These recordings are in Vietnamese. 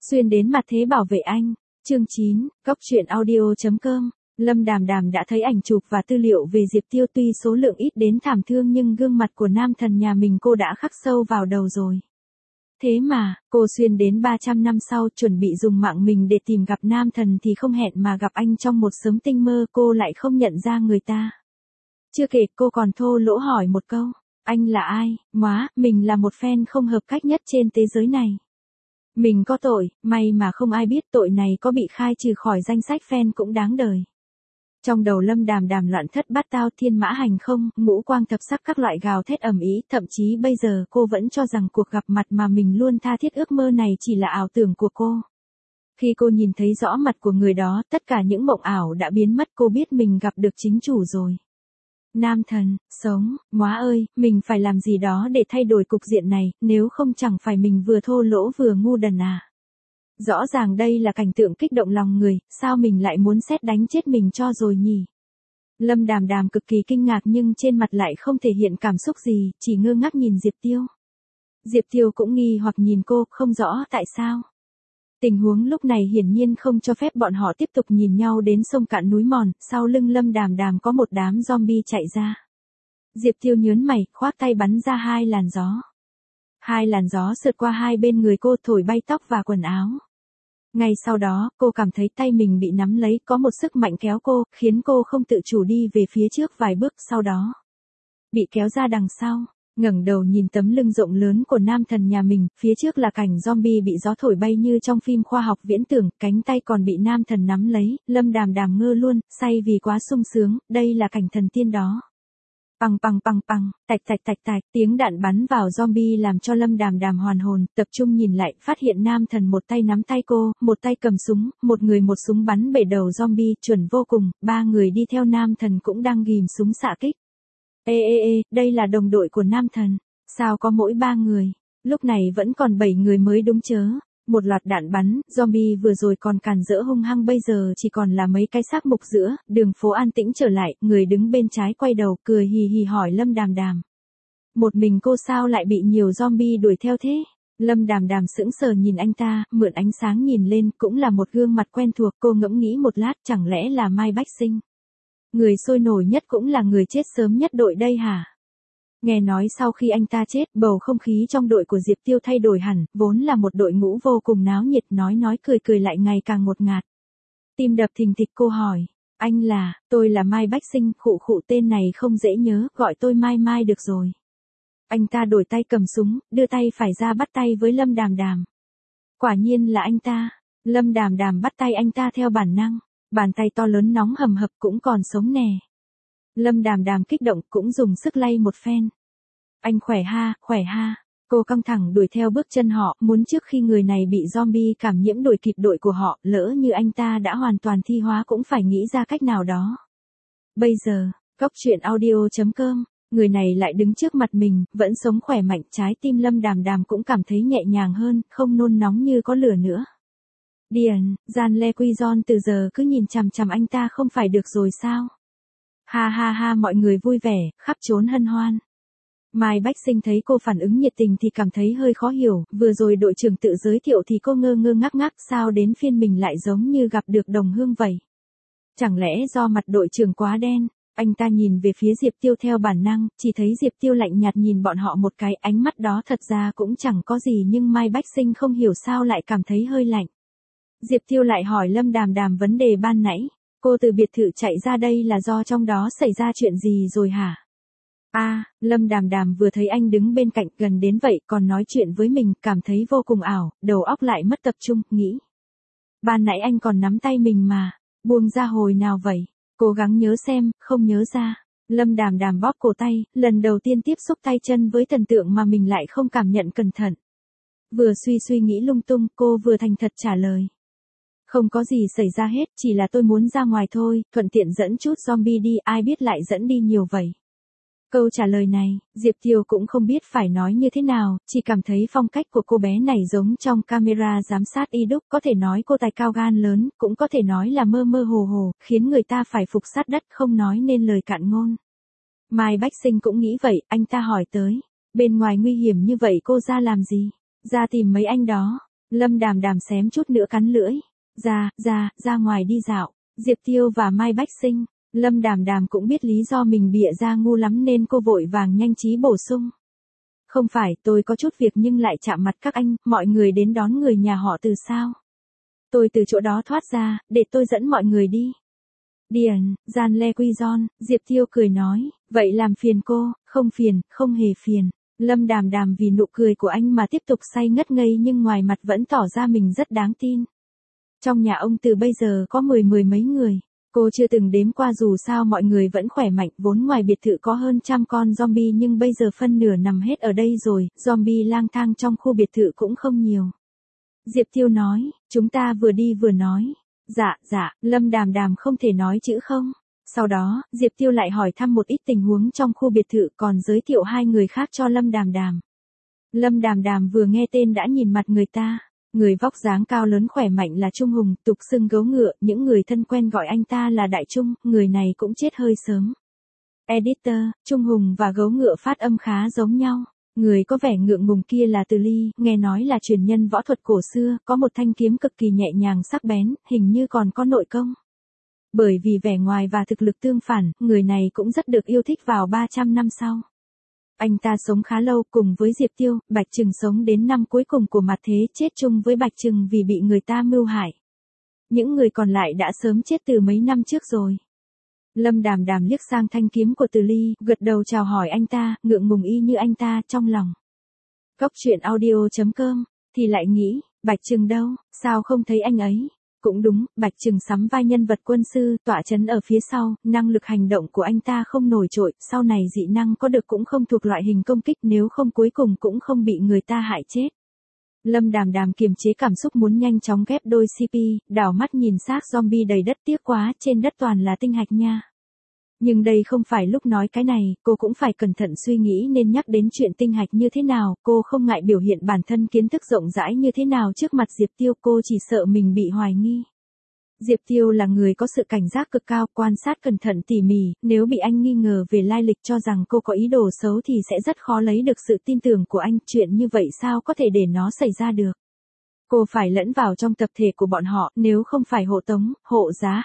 Xuyên đến mặt thế bảo vệ anh. Chương 9, Cóc truyện audio.com. Lâm Đàm Đàm đã thấy ảnh chụp và tư liệu về Diệp Tiêu, tuy số lượng ít đến thảm thương nhưng gương mặt của nam thần nhà mình cô đã khắc sâu vào đầu rồi. Thế mà, cô xuyên đến 300 năm sau chuẩn bị dùng mạng mình để tìm gặp nam thần thì không hẹn mà gặp anh trong một sớm tinh mơ, cô lại không nhận ra người ta. Chưa kể cô còn thô lỗ hỏi một câu, anh là ai? Móa, mình là một fan không hợp cách nhất trên thế giới này. Mình có tội, may mà không ai biết, tội này có bị khai trừ khỏi danh sách fan cũng đáng đời. Trong đầu Lâm Đàm Đàm loạn thất bát tao, thiên mã hành không, ngũ quang thập sắc, các loại gào thét ầm ĩ, thậm chí bây giờ cô vẫn cho rằng cuộc gặp mặt mà mình luôn tha thiết ước mơ này chỉ là ảo tưởng của cô. Khi cô nhìn thấy rõ mặt của người đó, tất cả những mộng ảo đã biến mất, cô biết mình gặp được chính chủ rồi. Nam thần, sống, móa ơi, mình phải làm gì đó để thay đổi cục diện này, nếu không chẳng phải mình vừa thô lỗ vừa ngu đần à. Rõ ràng đây là cảnh tượng kích động lòng người, sao mình lại muốn sét đánh chết mình cho rồi nhỉ? Lâm Đàm Đàm cực kỳ kinh ngạc nhưng trên mặt lại không thể hiện cảm xúc gì, chỉ ngơ ngác nhìn Diệp Tiêu. Diệp Tiêu cũng nghi hoặc nhìn cô, không rõ tại sao. Tình huống lúc này hiển nhiên không cho phép bọn họ tiếp tục nhìn nhau đến sông cạn núi mòn, sau lưng Lâm Đàm Đàm có một đám zombie chạy ra. Diệp Tiêu nhớn mày, khoác tay bắn ra hai làn gió. Hai làn gió sượt qua hai bên người cô, thổi bay tóc và quần áo. Ngay sau đó, cô cảm thấy tay mình bị nắm lấy, có một sức mạnh kéo cô, khiến cô không tự chủ đi về phía trước vài bước, sau đó bị kéo ra đằng sau. Ngẩng đầu nhìn tấm lưng rộng lớn của nam thần nhà mình, phía trước là cảnh zombie bị gió thổi bay như trong phim khoa học viễn tưởng, cánh tay còn bị nam thần nắm lấy, Lâm Đàm Đàm ngơ luôn, say vì quá sung sướng, đây là cảnh thần tiên đó. Pằng pằng pằng pằng, tạch tạch tạch tạch, tiếng đạn bắn vào zombie làm cho Lâm Đàm Đàm hoàn hồn, tập trung nhìn lại, phát hiện nam thần một tay nắm tay cô, một tay cầm súng, một người một súng bắn bể đầu zombie, chuẩn vô cùng, ba người đi theo nam thần cũng đang ghim súng xạ kích. Ê, đây là đồng đội của nam thần, sao có mỗi 3 người, lúc này vẫn còn 7 người mới đúng chớ. Một loạt đạn bắn, zombie vừa rồi còn càn rỡ hung hăng bây giờ chỉ còn là mấy cái xác mục giữa, đường phố an tĩnh trở lại, người đứng bên trái quay đầu, cười hì hì hỏi Lâm Đàm Đàm. Một mình cô sao lại bị nhiều zombie đuổi theo thế? Lâm Đàm Đàm sững sờ nhìn anh ta, mượn ánh sáng nhìn lên, cũng là một gương mặt quen thuộc, cô ngẫm nghĩ một lát, chẳng lẽ là Mai Bách Sinh? Người sôi nổi nhất cũng là người chết sớm nhất đội đây hả? Nghe nói sau khi anh ta chết, bầu không khí trong đội của Diệp Tiêu thay đổi hẳn, vốn là một đội ngũ vô cùng náo nhiệt, nói cười lại ngày càng ngột ngạt. Tim đập thình thịch, cô hỏi, tôi là Mai Bách Sinh, khụ tên này không dễ nhớ, gọi tôi Mai được rồi. Anh ta đổi tay cầm súng, đưa tay phải ra bắt tay với Lâm Đàm Đàm. Quả nhiên là anh ta, Lâm Đàm Đàm bắt tay anh ta theo bản năng, bàn tay to lớn nóng hầm hập cũng còn sống nè. Lâm Đàm Đàm kích động cũng dùng sức lay một phen. Anh khỏe ha, cô căng thẳng đuổi theo bước chân họ, muốn trước khi người này bị zombie cảm nhiễm đuổi kịp đội của họ, lỡ như anh ta đã hoàn toàn thi hóa cũng phải nghĩ ra cách nào đó. Bây giờ, Cóc truyện audio.com, người này lại đứng trước mặt mình, vẫn sống khỏe mạnh, trái tim Lâm Đàm Đàm cũng cảm thấy nhẹ nhàng hơn, không nôn nóng như có lửa nữa. Điền, Gian Le Quy Gion từ giờ cứ nhìn chằm chằm anh ta không phải được rồi sao? Ha, mọi người vui vẻ, khắp trốn hân hoan. Mai Bách Sinh thấy cô phản ứng nhiệt tình thì cảm thấy hơi khó hiểu, vừa rồi đội trưởng tự giới thiệu thì cô ngơ ngác, sao đến phiên mình lại giống như gặp được đồng hương vậy? Chẳng lẽ do mặt đội trưởng quá đen? Anh ta nhìn về phía Diệp Tiêu theo bản năng, chỉ thấy Diệp Tiêu lạnh nhạt nhìn bọn họ một cái, ánh mắt đó thật ra cũng chẳng có gì nhưng Mai Bách Sinh không hiểu sao lại cảm thấy hơi lạnh. Diệp Tiêu lại hỏi Lâm Đàm Đàm vấn đề ban nãy. Cô từ biệt thự chạy ra đây là do trong đó xảy ra chuyện gì rồi hả? Lâm Đàm Đàm vừa thấy anh đứng bên cạnh gần đến vậy còn nói chuyện với mình, cảm thấy vô cùng ảo, đầu óc lại mất tập trung, nghĩ. Ban nãy anh còn nắm tay mình mà, buông ra hồi nào vậy? Cố gắng nhớ xem, không nhớ ra. Lâm Đàm Đàm bóp cổ tay, lần đầu tiên tiếp xúc tay chân với thần tượng mà mình lại không cảm nhận cẩn thận. Vừa suy nghĩ lung tung, cô vừa thành thật trả lời. Không có gì xảy ra hết, chỉ là tôi muốn ra ngoài thôi, thuận tiện dẫn chút zombie đi, ai biết lại dẫn đi nhiều vậy. Câu trả lời này, Diệp Tiêu cũng không biết phải nói như thế nào, chỉ cảm thấy phong cách của cô bé này giống trong camera giám sát y đúc, có thể nói cô tài cao gan lớn, cũng có thể nói là mơ hồ, khiến người ta phải phục sát đất không nói nên lời cạn ngôn. Mai Bách Sinh cũng nghĩ vậy, anh ta hỏi tới, bên ngoài nguy hiểm như vậy cô ra làm gì? Ra tìm mấy anh đó. Lâm Đàm Đàm xém chút nữa cắn lưỡi. Ra ngoài đi dạo. Diệp Tiêu và Mai Bách Sinh. Lâm Đàm Đàm cũng biết lý do mình bịa ra ngu lắm nên cô vội vàng nhanh trí bổ sung. Không phải, tôi có chút việc nhưng lại chạm mặt các anh, mọi người đến đón người nhà họ Từ sao? Tôi từ chỗ đó thoát ra, để tôi dẫn mọi người đi. Điền, Gian Le Quy Gion, Diệp Tiêu cười nói, vậy làm phiền cô, không phiền, không hề phiền. Lâm Đàm Đàm vì nụ cười của anh mà tiếp tục say ngất ngây nhưng ngoài mặt vẫn tỏ ra mình rất đáng tin. Trong nhà ông Từ bây giờ có mười mấy người. Cô chưa từng đếm qua dù sao mọi người vẫn khỏe mạnh, vốn ngoài biệt thự có hơn 100 con zombie nhưng bây giờ phân nửa nằm hết ở đây rồi, zombie lang thang trong khu biệt thự cũng không nhiều. Diệp Tiêu nói, chúng ta vừa đi vừa nói. Dạ, Lâm Đàm Đàm không thể nói chữ không. Sau đó, Diệp Tiêu lại hỏi thăm một ít tình huống trong khu biệt thự còn giới thiệu 2 người khác cho Lâm Đàm Đàm. Lâm Đàm Đàm vừa nghe tên đã nhìn mặt người ta. Người vóc dáng cao lớn khỏe mạnh là Trung Hùng, tục xưng gấu ngựa, những người thân quen gọi anh ta là Đại Trung, người này cũng chết hơi sớm. Editor, Trung Hùng và gấu ngựa phát âm khá giống nhau. Người có vẻ ngượng ngùng kia là Từ Ly, nghe nói là truyền nhân võ thuật cổ xưa, có một thanh kiếm cực kỳ nhẹ nhàng sắc bén, hình như còn có nội công. Bởi vì vẻ ngoài và thực lực tương phản, người này cũng rất được yêu thích vào 300 năm sau. Anh ta sống khá lâu cùng với Diệp Tiêu, Bạch Trừng sống đến năm cuối cùng của mặt thế chết chung với Bạch Trừng vì bị người ta mưu hại. Những người còn lại đã sớm chết từ mấy năm trước rồi. Lâm Đàm Đàm liếc sang thanh kiếm của Từ Ly, gật đầu chào hỏi anh ta, ngượng ngùng y như anh ta trong lòng. Cóc truyện audio.com, thì lại nghĩ, Bạch Trừng đâu, sao không thấy anh ấy? Cũng đúng, Bạch Trừng sắm vai nhân vật quân sư, tọa chấn ở phía sau, năng lực hành động của anh ta không nổi trội, sau này dị năng có được cũng không thuộc loại hình công kích, nếu không cuối cùng cũng không bị người ta hại chết. Lâm Đàm Đàm kiềm chế cảm xúc muốn nhanh chóng ghép đôi CP, đảo mắt nhìn xác zombie đầy đất, tiếc quá, trên đất toàn là tinh hạch nha. Nhưng đây không phải lúc nói cái này, cô cũng phải cẩn thận suy nghĩ nên nhắc đến chuyện tinh hạch như thế nào, cô không ngại biểu hiện bản thân kiến thức rộng rãi như thế nào trước mặt Diệp Tiêu, cô chỉ sợ mình bị hoài nghi. Diệp Tiêu là người có sự cảnh giác cực cao, quan sát cẩn thận tỉ mỉ, nếu bị anh nghi ngờ về lai lịch cho rằng cô có ý đồ xấu thì sẽ rất khó lấy được sự tin tưởng của anh, chuyện như vậy sao có thể để nó xảy ra được. Cô phải lẫn vào trong tập thể của bọn họ, nếu không phải hộ tống, hộ giá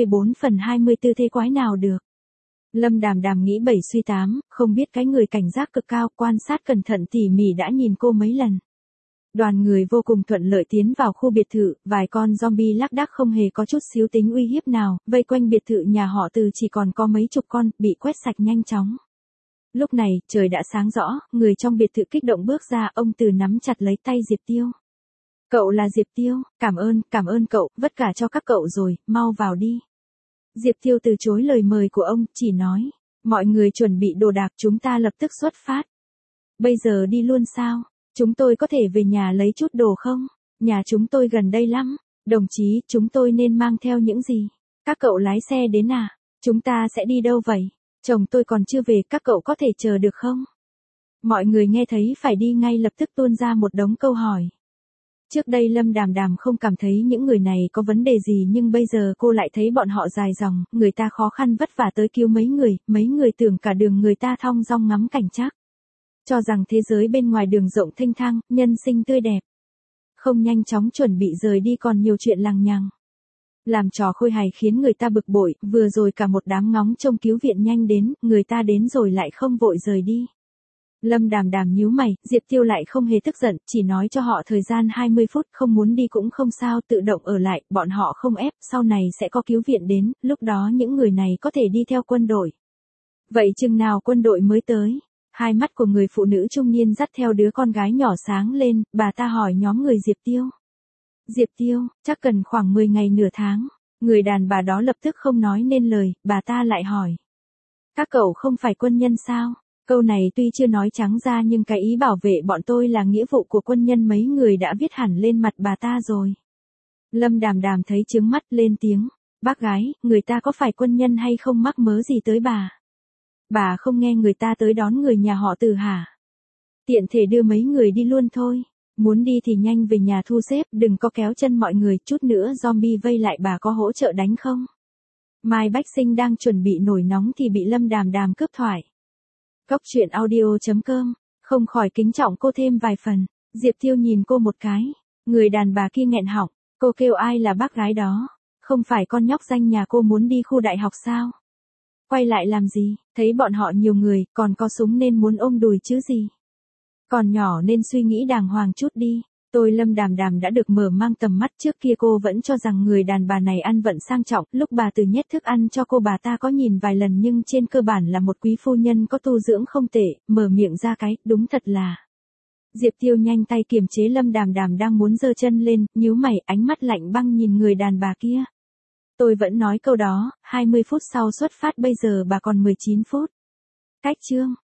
24/24 thế quái nào được. Lâm Đàm Đàm nghĩ 7 suy 8, không biết cái người cảnh giác cực cao, quan sát cẩn thận tỉ mỉ đã nhìn cô mấy lần. Đoàn người vô cùng thuận lợi tiến vào khu biệt thự, vài con zombie lác đác không hề có chút xíu tính uy hiếp nào, vây quanh biệt thự nhà họ Từ chỉ còn có mấy chục con, bị quét sạch nhanh chóng. Lúc này, trời đã sáng rõ, người trong biệt thự kích động bước ra, ông Từ nắm chặt lấy tay Diệp Tiêu. Cậu là Diệp Tiêu, cảm ơn cậu, vất cả cho các cậu rồi, mau vào đi. Diệp Tiêu từ chối lời mời của ông, chỉ nói, mọi người chuẩn bị đồ đạc chúng ta lập tức xuất phát. Bây giờ đi luôn sao? Chúng tôi có thể về nhà lấy chút đồ không? Nhà chúng tôi gần đây lắm. Đồng chí, chúng tôi nên mang theo những gì? Các cậu lái xe đến à? Chúng ta sẽ đi đâu vậy? Chồng tôi còn chưa về, các cậu có thể chờ được không? Mọi người nghe thấy phải đi ngay lập tức tuôn ra một đống câu hỏi. Trước đây Lâm Đàm Đàm không cảm thấy những người này có vấn đề gì nhưng bây giờ cô lại thấy bọn họ dài dòng, người ta khó khăn vất vả tới cứu mấy người tưởng cả đường người ta thong dong ngắm cảnh trác. Cho rằng thế giới bên ngoài đường rộng thênh thang, nhân sinh tươi đẹp. Không nhanh chóng chuẩn bị rời đi còn nhiều chuyện lằng nhằng. Làm trò khôi hài khiến người ta bực bội, vừa rồi cả một đám ngóng trông cứu viện nhanh đến, người ta đến rồi lại không vội rời đi. Lâm Đàm Đàm nhíu mày, Diệp Tiêu lại không hề tức giận, chỉ nói cho họ thời gian 20 phút, không muốn đi cũng không sao, tự động ở lại, bọn họ không ép, sau này sẽ có cứu viện đến, lúc đó những người này có thể đi theo quân đội. Vậy chừng nào quân đội mới tới? Hai mắt của người phụ nữ trung niên dắt theo đứa con gái nhỏ sáng lên, bà ta hỏi nhóm người Diệp Tiêu. Diệp Tiêu, chắc cần khoảng 10 ngày nửa tháng. Người đàn bà đó lập tức không nói nên lời, bà ta lại hỏi. Các cậu không phải quân nhân sao? Câu này tuy chưa nói trắng ra nhưng cái ý bảo vệ bọn tôi là nghĩa vụ của quân nhân mấy người đã viết hẳn lên mặt bà ta rồi. Lâm Đàm Đàm thấy trướng mắt lên tiếng. Bác gái, người ta có phải quân nhân hay không mắc mớ gì tới bà? Bà không nghe người ta tới đón người nhà họ Từ hả? Tiện thể đưa mấy người đi luôn thôi. Muốn đi thì nhanh về nhà thu xếp, đừng có kéo chân mọi người, chút nữa zombie vây lại bà có hỗ trợ đánh không? Mai Bách Sinh đang chuẩn bị nổi nóng thì bị Lâm Đàm Đàm cướp thoại. Cóc truyện audio.com, không khỏi kính trọng cô thêm vài phần. Diệp Tiêu nhìn cô một cái. Người đàn bà kia nghẹn họng, cô kêu ai là bác gái đó? Không phải con nhóc danh nhà cô muốn đi khu đại học sao? Quay lại làm gì, thấy bọn họ nhiều người, còn có súng nên muốn ôm đùi chứ gì. Còn nhỏ nên suy nghĩ đàng hoàng chút đi. Tôi Lâm Đàm Đàm đã được mở mang tầm mắt, trước kia cô vẫn cho rằng người đàn bà này ăn vận sang trọng, lúc bà Từ nhét thức ăn cho cô bà ta có nhìn vài lần nhưng trên cơ bản là một quý phu nhân có tu dưỡng không tệ, mở miệng ra cái, đúng thật là. Diệp Tiêu nhanh tay kiềm chế Lâm Đàm Đàm đang muốn giơ chân lên, nhíu mày, ánh mắt lạnh băng nhìn người đàn bà kia. Tôi vẫn nói câu đó, 20 phút sau xuất phát, bây giờ bà còn 19 phút. Cách chương.